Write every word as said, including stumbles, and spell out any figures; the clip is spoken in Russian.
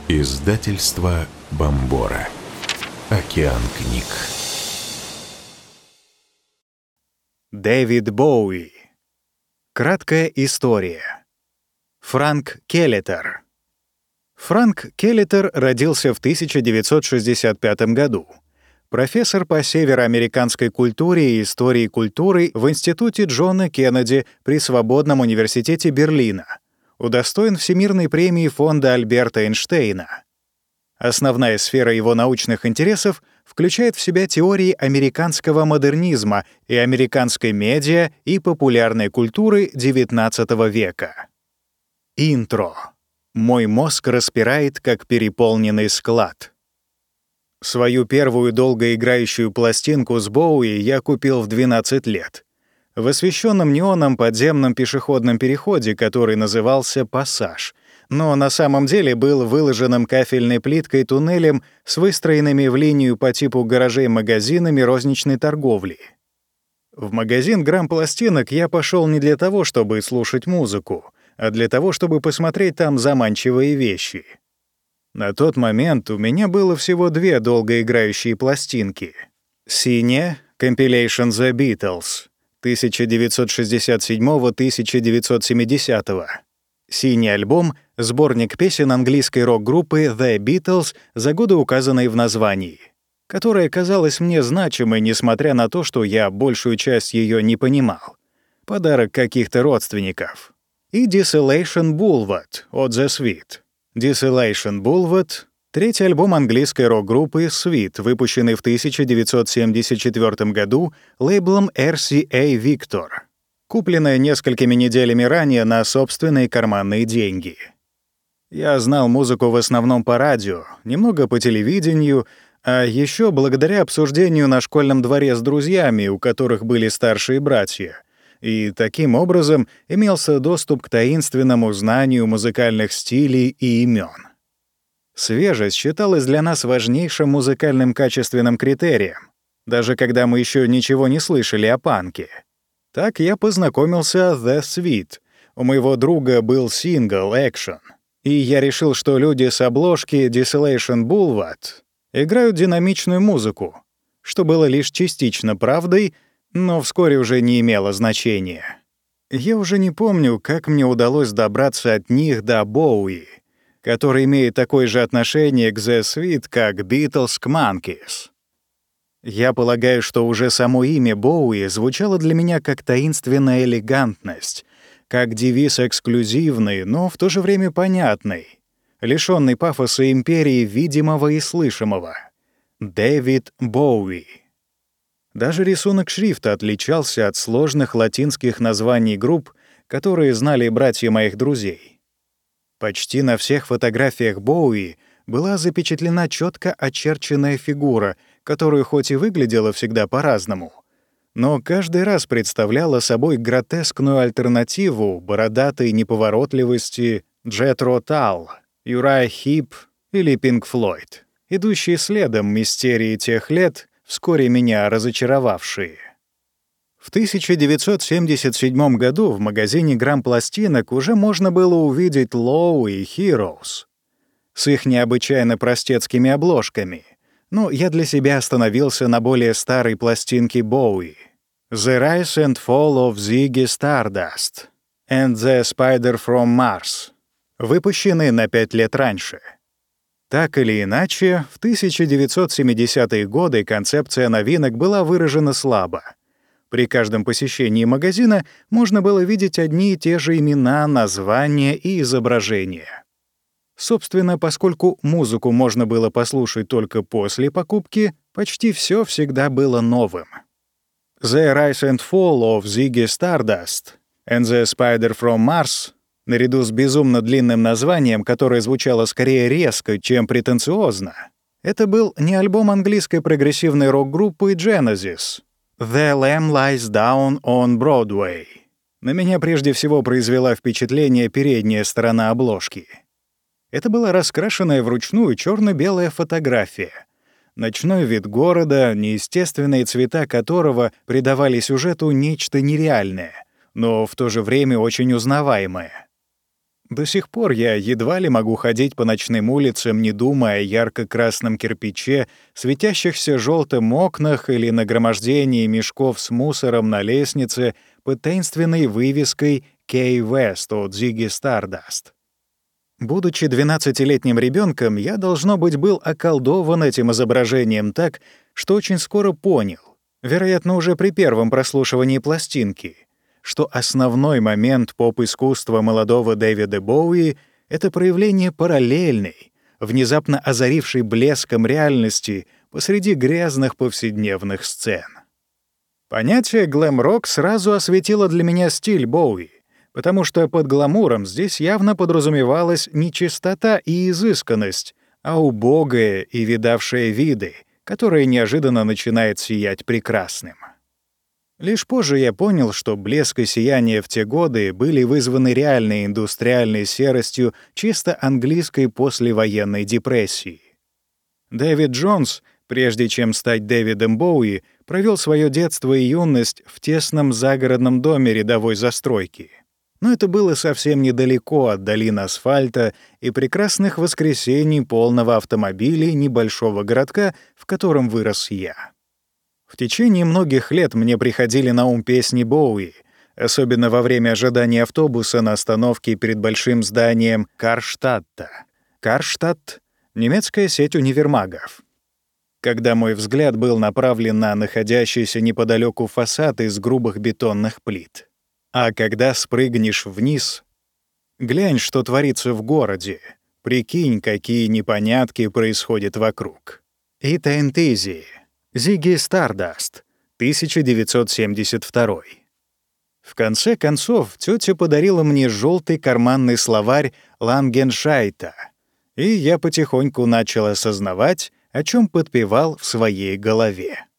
Издательство Бомбора. Океан книг. Дэвид Боуи. Краткая история. Франк Келлитер. Франк Келлитер родился в тысяча девятьсот шестьдесят пятом году. Профессор по североамериканской культуре и истории культуры в Институте Джона Кеннеди при Свободном университете Берлина. Удостоен Всемирной премии фонда Альберта Эйнштейна. Основная сфера его научных интересов включает в себя теории американского модернизма и американской медиа и популярной культуры девятнадцатого века. Интро. Мой мозг распирает, как переполненный склад. Свою первую долгоиграющую пластинку с Боуи я купил в двенадцать лет. В освещенном неоном подземном пешеходном переходе, который назывался «Пассаж», но на самом деле был выложенным кафельной плиткой туннелем с выстроенными в линию по типу гаражей магазинами розничной торговли. В магазин грамм-пластинок я пошел не для того, чтобы слушать музыку, а для того, чтобы посмотреть там заманчивые вещи. На тот момент у меня было всего две долгоиграющие пластинки. Синяя — Compilation The Beatles тысяча девятьсот шестьдесят седьмого — тысяча девятьсот семидесятого. Синий альбом — сборник песен английской рок-группы The Beatles за годы, указанные в названии, которая казалась мне значимой, несмотря на то, что я большую часть ее не понимал. Подарок каких-то родственников. И Desolation Boulevard от The Sweet. Desolation Boulevard — третий альбом английской рок-группы Sweet, выпущенный в тысяча девятьсот семьдесят четвёртом году лейблом эр си эй Victor, купленная несколькими неделями ранее на собственные карманные деньги. Я знал музыку в основном по радио, немного по телевидению, а еще благодаря обсуждению на школьном дворе с друзьями, у которых были старшие братья, и таким образом имелся доступ к таинственному знанию музыкальных стилей и имен. Свежесть считалась для нас важнейшим музыкальным качественным критерием, даже когда мы еще ничего не слышали о панке. Так я познакомился с The Sweet. У моего друга был сингл «Action», и я решил, что люди с обложки Desolation Boulevard играют динамичную музыку, что было лишь частично правдой, но вскоре уже не имело значения. Я уже не помню, как мне удалось добраться от них до Боуи, который имеет такое же отношение к The Sweet, как Beatles к Monkees. Я полагаю, что уже само имя Боуи звучало для меня как таинственная элегантность, как девиз эксклюзивный, но в то же время понятный, лишённый пафоса империи видимого и слышимого. Дэвид Боуи. Даже рисунок шрифта отличался от сложных латинских названий групп, которые знали братья моих друзей. Почти на всех фотографиях Боуи была запечатлена четко очерченная фигура, которая хоть и выглядела всегда по-разному, но каждый раз представляла собой гротескную альтернативу бородатой неповоротливости Джетро Талл, Юрай Хип или Пинк Флойд, идущие следом мистерии тех лет, вскоре меня разочаровавшие. В тысяча девятьсот семьдесят седьмом году в магазине грамм-пластинок уже можно было увидеть Low и Heroes с их необычайно простецкими обложками, но я для себя остановился на более старой пластинке Боуи «The Rise and Fall of Ziggy Stardust» and «The Spider from Mars», выпущенные на пять лет раньше. Так или иначе, в тысяча девятьсот семидесятые годы концепция новинок была выражена слабо. При каждом посещении магазина можно было видеть одни и те же имена, названия и изображения. Собственно, поскольку музыку можно было послушать только после покупки, почти все всегда было новым. «The Rise and Fall of Ziggy Stardust» and «The Spider from Mars» наряду с безумно длинным названием, которое звучало скорее резко, чем претенциозно, это был не альбом английской прогрессивной рок-группы Genesis «The Lamb Lies Down on Broadway». На меня прежде всего произвела впечатление передняя сторона обложки. Это была раскрашенная вручную черно-белая фотография. Ночной вид города, неестественные цвета которого придавали сюжету нечто нереальное, но в то же время очень узнаваемое. До сих пор я едва ли могу ходить по ночным улицам, не думая о ярко-красном кирпиче, светящихся желтым окнах или нагромождении мешков с мусором на лестнице под таинственной вывеской «Кей Вест» от Зигги Стардаст. Будучи двенадцатилетним ребенком, я, должно быть, был околдован этим изображением так, что очень скоро понял, вероятно, уже при первом прослушивании пластинки, что основной момент поп-искусства молодого Дэвида Боуи — это проявление параллельной, внезапно озарившей блеском реальности посреди грязных повседневных сцен. Понятие «глэм-рок» сразу осветило для меня стиль Боуи, потому что под гламуром здесь явно подразумевалась не чистота и изысканность, а убогое и видавшее виды, которое неожиданно начинает сиять прекрасным. Лишь позже я понял, что блеск и сияние в те годы были вызваны реальной индустриальной серостью чисто английской послевоенной депрессии. Дэвид Джонс, прежде чем стать Дэвидом Боуи, провел свое детство и юность в тесном загородном доме рядовой застройки. Но это было совсем недалеко от долин асфальта и прекрасных воскресений полного автомобилей небольшого городка, в котором вырос я. В течение многих лет мне приходили на ум песни Боуи, особенно во время ожидания автобуса на остановке перед большим зданием Карштадта. Карштадт — немецкая сеть универмагов. Когда мой взгляд был направлен на находящийся неподалеку фасад из грубых бетонных плит. А когда спрыгнешь вниз, глянь, что творится в городе, прикинь, какие непонятки происходят вокруг. It ain't easy. Зигги Стардаст, тысяча девятьсот семьдесят второй. В конце концов, тетя подарила мне желтый карманный словарь Лангеншайта, и я потихоньку начал осознавать, о чем подпевал в своей голове.